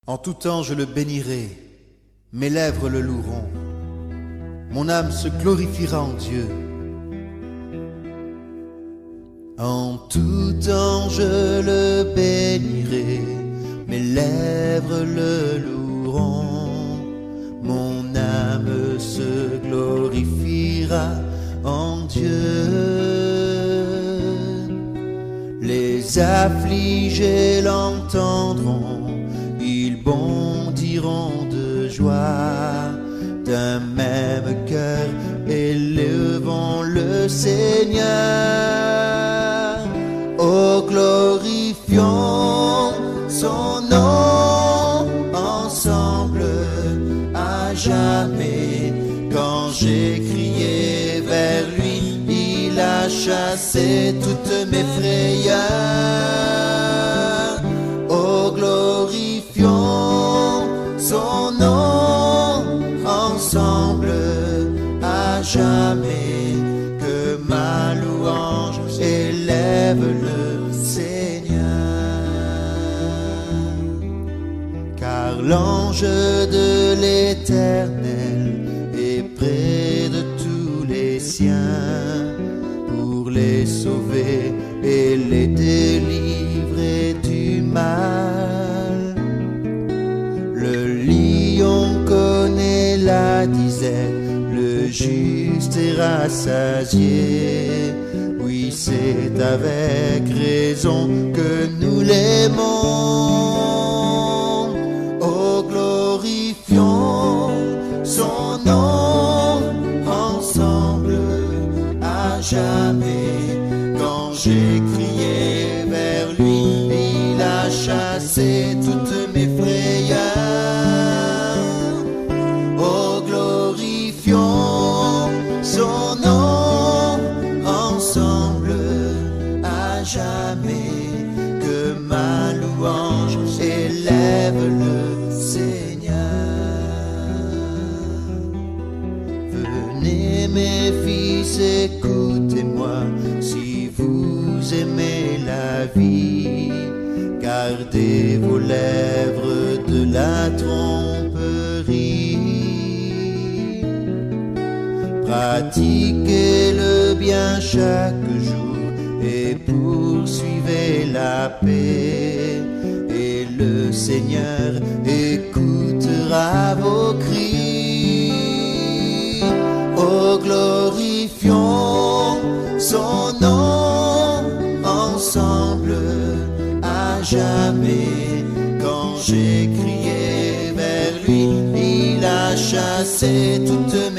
En tout temps je le bénirai, mes lèvres le loueront. Mon âme se glorifiera en Dieu. En tout temps je le bénirai, mes lèvres le loueront. Mon âme se glorifiera en Dieu. Les affligés l'entendront, ils bondiront de joie, d'un même cœur élevons le Seigneur. Oh, glorifions son nom ensemble à jamais. Quand j'ai crié vers lui, il a chassé toutes mes frayeurs. Oh, glorifions son nom ensemble à jamais. Que ma louange élève le Seigneur. Car l'ange de l'Éternel est près de tous les siens pour les sauver et les délivrer du mal. Le lion connaît la disette, le juste est rassasié. Oui, c'est avec raison que nous l'aimons. Oh, glorifions son nom ensemble à jamais. Quand j'ai crié vers lui, il a chassé toutes mes frayeurs. Oh, glorifions son nom ensemble à jamais. Que ma louange élève le Seigneur. Venez mes fils, écoutez-moi, si vous aimez la vie, gardez vos lèvres de la tromperie. Pratiquez le bien chaque jour et poursuivez la paix. Et le Seigneur écoutera vos cris. Oh, glorifions son nom ensemble à jamais. Quand j'ai crié vers lui, il a chassé toutes mes